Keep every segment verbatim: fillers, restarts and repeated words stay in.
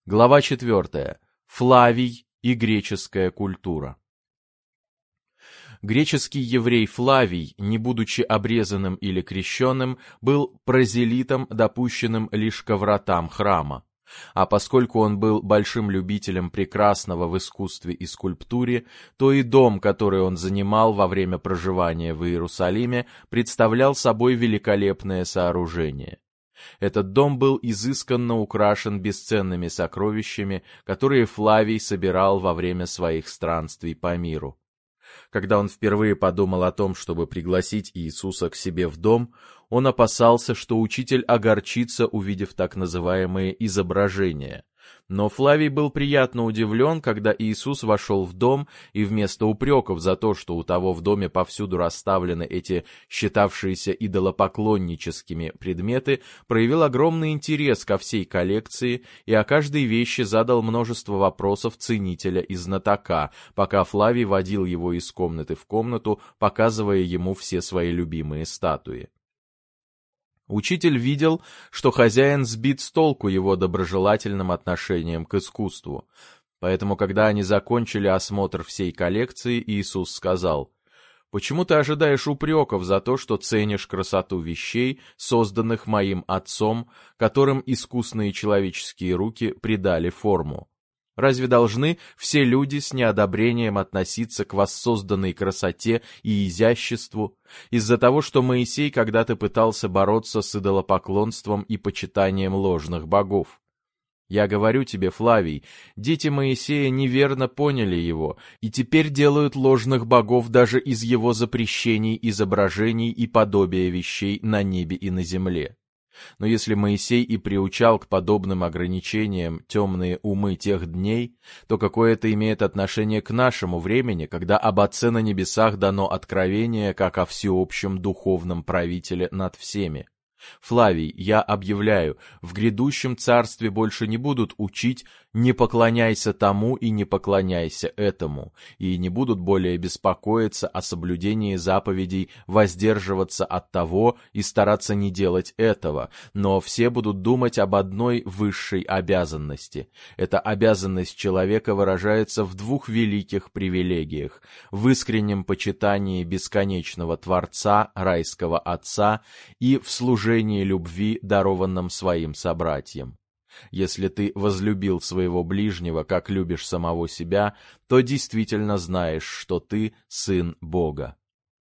Глава четвертая. Флавий и греческая культура. Греческий еврей Флавий, не будучи обрезанным или крещенным, был прозелитом, допущенным лишь ко вратам храма. А поскольку он был большим любителем прекрасного в искусстве и скульптуре, то и дом, который он занимал во время проживания в Иерусалиме, представлял собой великолепное сооружение. Этот дом был изысканно украшен бесценными сокровищами, которые Флавий собирал во время своих странствий по миру. Когда он впервые подумал о том, чтобы пригласить Иисуса к себе в дом, он опасался, что учитель огорчится, увидев так называемые изображения. Но Флавий был приятно удивлен, когда Иисус вошел в дом, и вместо упреков за то, что у того в доме повсюду расставлены эти считавшиеся идолопоклонническими предметы, проявил огромный интерес ко всей коллекции и о каждой вещи задал множество вопросов ценителя и знатока, пока Флавий водил его из комнаты в комнату, показывая ему все свои любимые статуи. Учитель видел, что хозяин сбит с толку его доброжелательным отношением к искусству. Поэтому, когда они закончили осмотр всей коллекции, Иисус сказал: «Почему ты ожидаешь упреков за то, что ценишь красоту вещей, созданных моим Отцом, которым искусные человеческие руки придали форму? Разве должны все люди с неодобрением относиться к воссозданной красоте и изяществу из-за того, что Моисей когда-то пытался бороться с идолопоклонством и почитанием ложных богов? Я говорю тебе, Флавий, дети Моисея неверно поняли его и теперь делают ложных богов даже из его запрещений, изображений и подобия вещей на небе и на земле. Но если Моисей и приучал к подобным ограничениям темные умы тех дней, то какое это имеет отношение к нашему времени, когда об Отце на небесах дано откровение, как о всеобщем духовном правителе над всеми? Флавий, я объявляю, в грядущем царстве больше не будут учить «не поклоняйся тому и не поклоняйся этому», и не будут более беспокоиться о соблюдении заповедей воздерживаться от того и стараться не делать этого, но все будут думать об одной высшей обязанности. Эта обязанность человека выражается в двух великих привилегиях: в искреннем почитании бесконечного Творца, райского Отца, и в служении любви, дарованном своим собратьям. Если ты возлюбил своего ближнего, как любишь самого себя, то действительно знаешь, что ты сын Бога.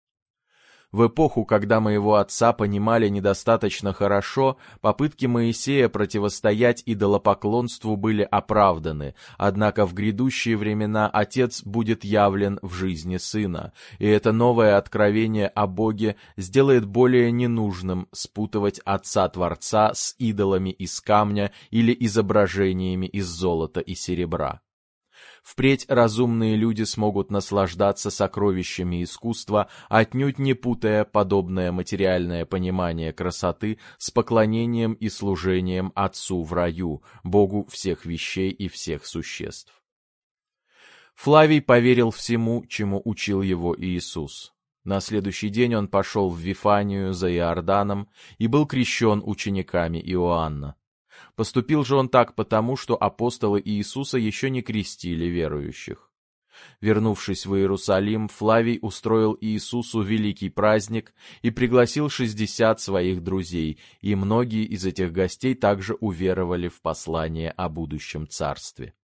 В эпоху, когда моего отца понимали недостаточно хорошо, попытки Моисея противостоять идолопоклонству были оправданы, однако в грядущие времена Отец будет явлен в жизни Сына, и это новое откровение о Боге сделает более ненужным спутывать Отца-Творца с идолами из камня или изображениями из золота и серебра. Впредь разумные люди смогут наслаждаться сокровищами искусства, отнюдь не путая подобное материальное понимание красоты с поклонением и служением Отцу в раю, Богу всех вещей и всех существ. Флавий поверил всему, чему учил его Иисус. На следующий день он пошел в Вифанию за Иорданом и был крещен учениками Иоанна. Поступил же он так потому, что апостолы Иисуса еще не крестили верующих. Вернувшись в Иерусалим, Флавий устроил Иисусу великий праздник и пригласил шестьдесят своих друзей, и многие из этих гостей также уверовали в послание о будущем царстве.